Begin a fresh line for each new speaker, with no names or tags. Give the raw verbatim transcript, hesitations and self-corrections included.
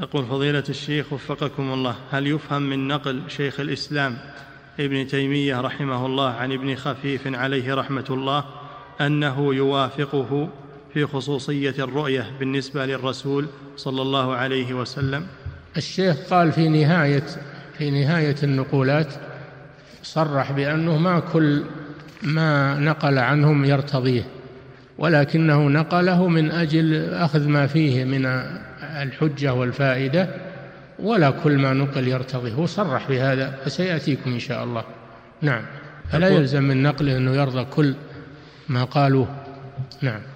يقول فضيلة الشيخ وفقكم الله، هل يفهم من نقل شيخ الإسلام ابن تيمية رحمه الله عن ابن خفيف عليه رحمة الله أنه يوافقه في خصوصية الرؤية بالنسبة للرسول صلى الله عليه وسلم؟
الشيخ قال في نهاية في نهاية النقولات صرح بأنه ما كل ما نقل عنهم يرتضيه، ولكنه نقله من أجل أخذ ما فيه من الحجة والفائدة، ولا كل ما نقل يرتضيه. هو صرح بهذا فسيأتيكم إن شاء الله. نعم، فلا يلزم من نقله أنه يرضى كل ما قالوه. نعم.